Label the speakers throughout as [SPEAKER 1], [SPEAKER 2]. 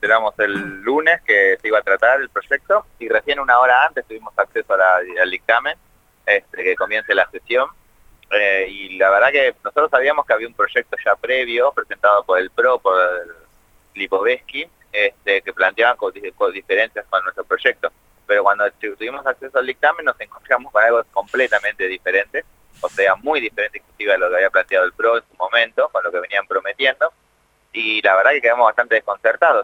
[SPEAKER 1] enteramos el lunes que se iba a tratar el proyecto y recién una hora antes tuvimos acceso al dictamen, que comience la sesión. Y la verdad que nosotros sabíamos que había un proyecto ya previo presentado por el PRO, por Lipovetsky, que planteaban con diferencias con nuestro proyecto. Pero cuando tuvimos acceso al dictamen nos encontramos con algo completamente diferente, o sea, muy diferente inclusive a lo que había planteado el PRO en su momento, con lo que venían prometiendo, y la verdad que quedamos bastante desconcertados.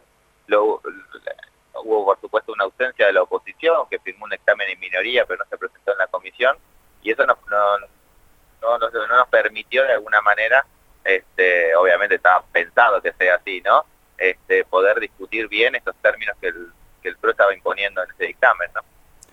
[SPEAKER 1] Hubo por supuesto una ausencia de la oposición, que firmó un dictamen en minoría, pero no se presentó en la comisión, y eso no nos permitió de alguna manera, obviamente estaba pensado que sea así, ¿no? Poder discutir bien estos términos que el PRO estaba imponiendo en ese dictamen, ¿no?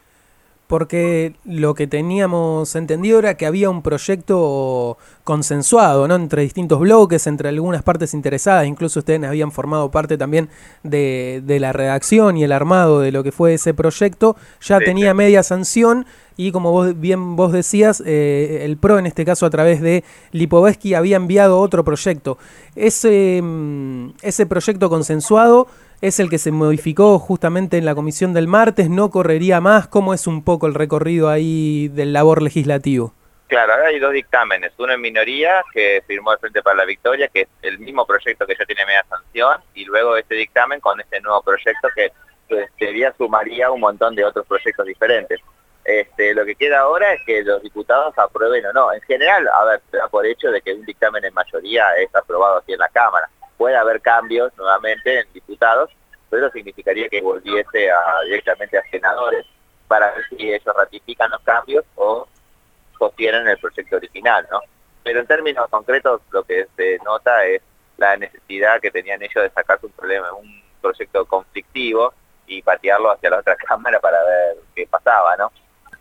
[SPEAKER 2] Porque lo que teníamos entendido era que había un proyecto consensuado, ¿no? Entre distintos bloques, entre algunas partes interesadas, incluso ustedes habían formado parte también de la redacción y el armado de lo que fue ese proyecto, ya
[SPEAKER 1] Sí,
[SPEAKER 2] tenía media sanción y como vos decías, el PRO en este caso a través de Lipovetsky había enviado otro proyecto. Ese proyecto consensuado es el que se modificó justamente en la comisión del martes, no correría más. ¿Cómo es un poco el recorrido ahí del labor legislativo?
[SPEAKER 1] Claro, ahora hay dos dictámenes, uno en minoría que firmó el Frente para la Victoria, que es el mismo proyecto que ya tiene media sanción, y luego este dictamen con este nuevo proyecto que sumaría un montón de otros proyectos diferentes. Lo que queda ahora es que los diputados aprueben o no. En general, a ver, se da por hecho de que un dictamen en mayoría es aprobado aquí en la Cámara. Puede haber cambios nuevamente en diputados, pero eso significaría que volviese directamente a senadores para ver si ellos ratifican los cambios o sostienen el proyecto original, ¿no? Pero en términos concretos lo que se nota es la necesidad que tenían ellos de sacarse un proyecto conflictivo y patearlo hacia la otra Cámara para ver qué pasaba, ¿no?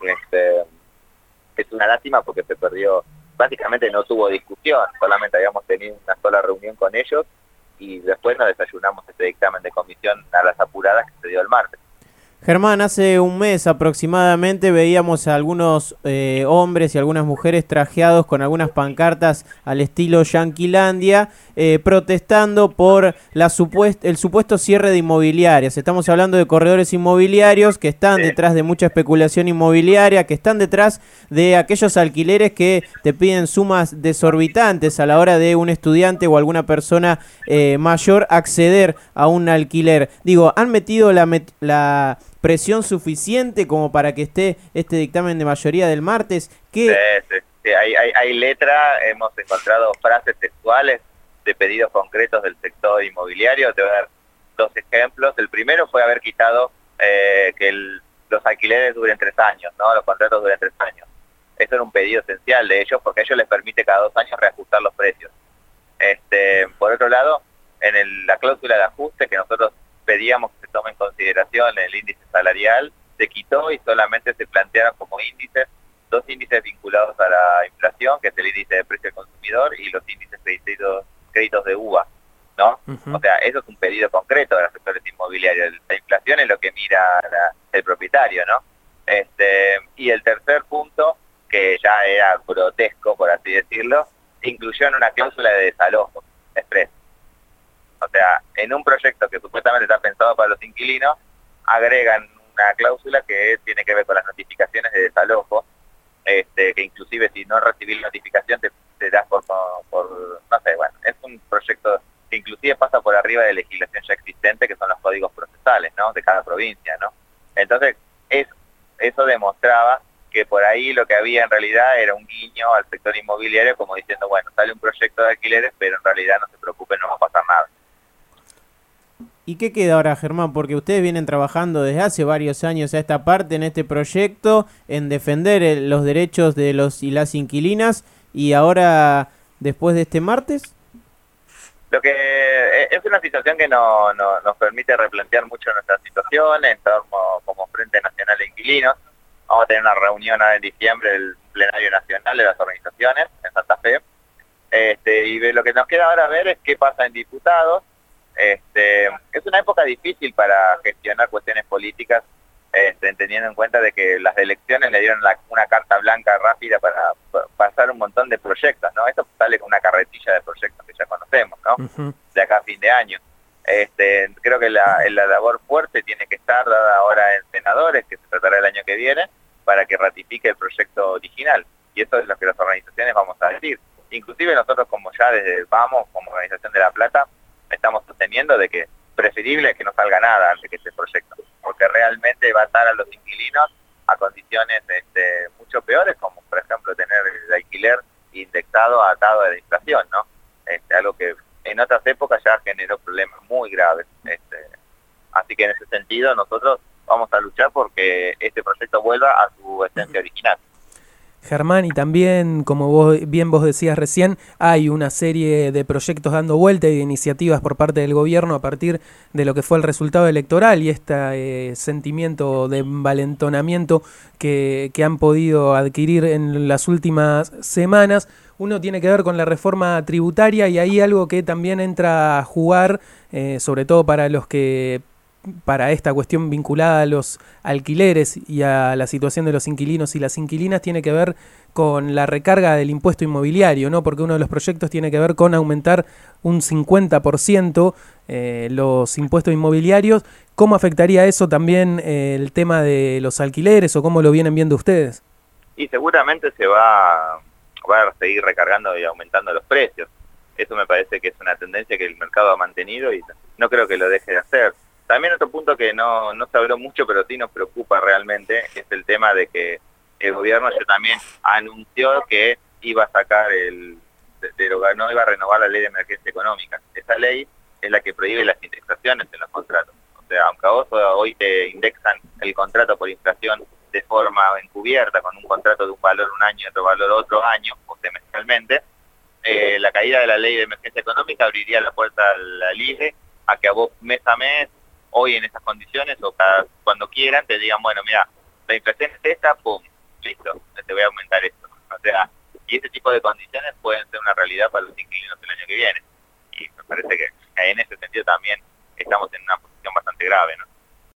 [SPEAKER 1] Es una lástima porque se perdió, básicamente no tuvo discusión, solamente habíamos tenido una sola reunión con ellos y después nos desayunamos este dictamen de comisión a las apuradas que se dio el martes.
[SPEAKER 3] Germán, hace un mes aproximadamente veíamos a algunos hombres y algunas mujeres trajeados con algunas pancartas al estilo Yanquilandia, protestando por el supuesto cierre de inmobiliarias. Estamos hablando de corredores inmobiliarios que están detrás de mucha especulación inmobiliaria, que están detrás de aquellos alquileres que te piden sumas desorbitantes a la hora de un estudiante o alguna persona mayor acceder a un alquiler. Digo, ¿han metido la presión suficiente como para que esté este dictamen de mayoría del martes?
[SPEAKER 1] Sí, hay letra, hemos encontrado frases textuales de pedidos concretos del sector inmobiliario. Te voy a dar dos ejemplos. El primero fue haber quitado que los alquileres duren 3 años, ¿no? Los contratos duren 3 años. Eso era un pedido esencial de ellos porque a ellos les permite cada 2 años reajustar los precios. Por otro lado, en la cláusula de ajuste que nosotros pedíamos que se tome en consideración el índice salarial, se quitó y solamente se plantearon como índices 2 índices vinculados a la inflación, que es el índice de precio del consumidor y los índices créditos de UVA, ¿no? O sea, eso es un pedido concreto de los sectores inmobiliarios. La inflación es lo que mira el propietario, ¿no? Y el tercer punto, que ya era grotesco, por así decirlo, incluyó en una cláusula de desalojo expreso. O sea, en un proyecto que supuestamente está pensado para los inquilinos, agregan una cláusula que tiene que ver con las notificaciones de desalojo, que inclusive si no recibís la notificación te das por no sé, bueno, es un proyecto que inclusive pasa por arriba de legislación ya existente, que son los códigos procesales, ¿no? De cada provincia, ¿no? Entonces, eso demostraba que por ahí lo que había en realidad era un guiño al sector inmobiliario, como diciendo, bueno, sale un proyecto de alquileres, pero en realidad no se preocupen, no va a pasar nada.
[SPEAKER 3] ¿Y qué queda ahora, Germán? Porque ustedes vienen trabajando desde hace varios años a esta parte, en este proyecto, en defender los derechos de los y las inquilinas, y ahora, después de este martes.
[SPEAKER 1] Lo que es una situación que nos permite replantear mucho nuestra situación como Frente Nacional de Inquilinos. Vamos a tener una reunión ahora en diciembre del plenario nacional de las organizaciones en Santa Fe. Y lo que nos queda ahora ver es qué pasa en diputados. Es una época difícil para gestionar cuestiones políticas, teniendo en cuenta de que las elecciones le dieron una carta blanca rápida para pasar un montón de proyectos, ¿no? Esto sale con una carretilla de proyectos que ya conocemos, ¿no? De acá a fin de año. Creo que la labor fuerte tiene que estar dada ahora en senadores, que se tratará el año que viene, para que ratifique el proyecto original. Y eso es lo que las organizaciones vamos a decir. Inclusive nosotros, como ya desde Vamos, como Organización de La Plata, estamos sosteniendo de que preferible que no salga nada antes que este proyecto, porque realmente va a atar a los inquilinos a condiciones mucho peores, como por ejemplo tener el alquiler indexado atado a la inflación, ¿no? Algo que en otras épocas ya generó problemas muy graves. Así que en ese sentido nosotros vamos a luchar porque este proyecto vuelva a su esencia original.
[SPEAKER 2] Germán, y también, como vos decías recién, hay una serie de proyectos dando vuelta y de iniciativas por parte del gobierno a partir de lo que fue el resultado electoral y este sentimiento de envalentonamiento que han podido adquirir en las últimas semanas. Uno tiene que ver con la reforma tributaria y ahí algo que también entra a jugar, sobre todo para esta cuestión vinculada a los alquileres y a la situación de los inquilinos y las inquilinas, tiene que ver con la recarga del impuesto inmobiliario, ¿no? Porque uno de los proyectos tiene que ver con aumentar un 50% los impuestos inmobiliarios. ¿Cómo afectaría eso también el tema de los alquileres o cómo lo vienen viendo ustedes?
[SPEAKER 1] Y seguramente se va a seguir recargando y aumentando los precios. Eso me parece que es una tendencia que el mercado ha mantenido y no creo que lo deje de hacer. También otro punto que no se habló mucho, pero sí nos preocupa realmente, es el tema de que el gobierno ya también anunció que iba a sacar no iba a renovar la ley de emergencia económica. Esa ley es la que prohíbe las indexaciones en los contratos. O sea, aunque a vos hoy te indexan el contrato por inflación de forma encubierta, con un contrato de un valor un año y otro valor otro año, o semestralmente, la caída de la ley de emergencia económica abriría la puerta al IGE a que a vos mes a mes, hoy en estas condiciones o cuando quieran te digan, bueno, mira, la inflación es esta, pum, listo, te voy a aumentar esto. O sea, y ese tipo de condiciones pueden ser una realidad para los inquilinos el año que viene. Y me parece que en ese sentido también estamos en una posición bastante grave, ¿no?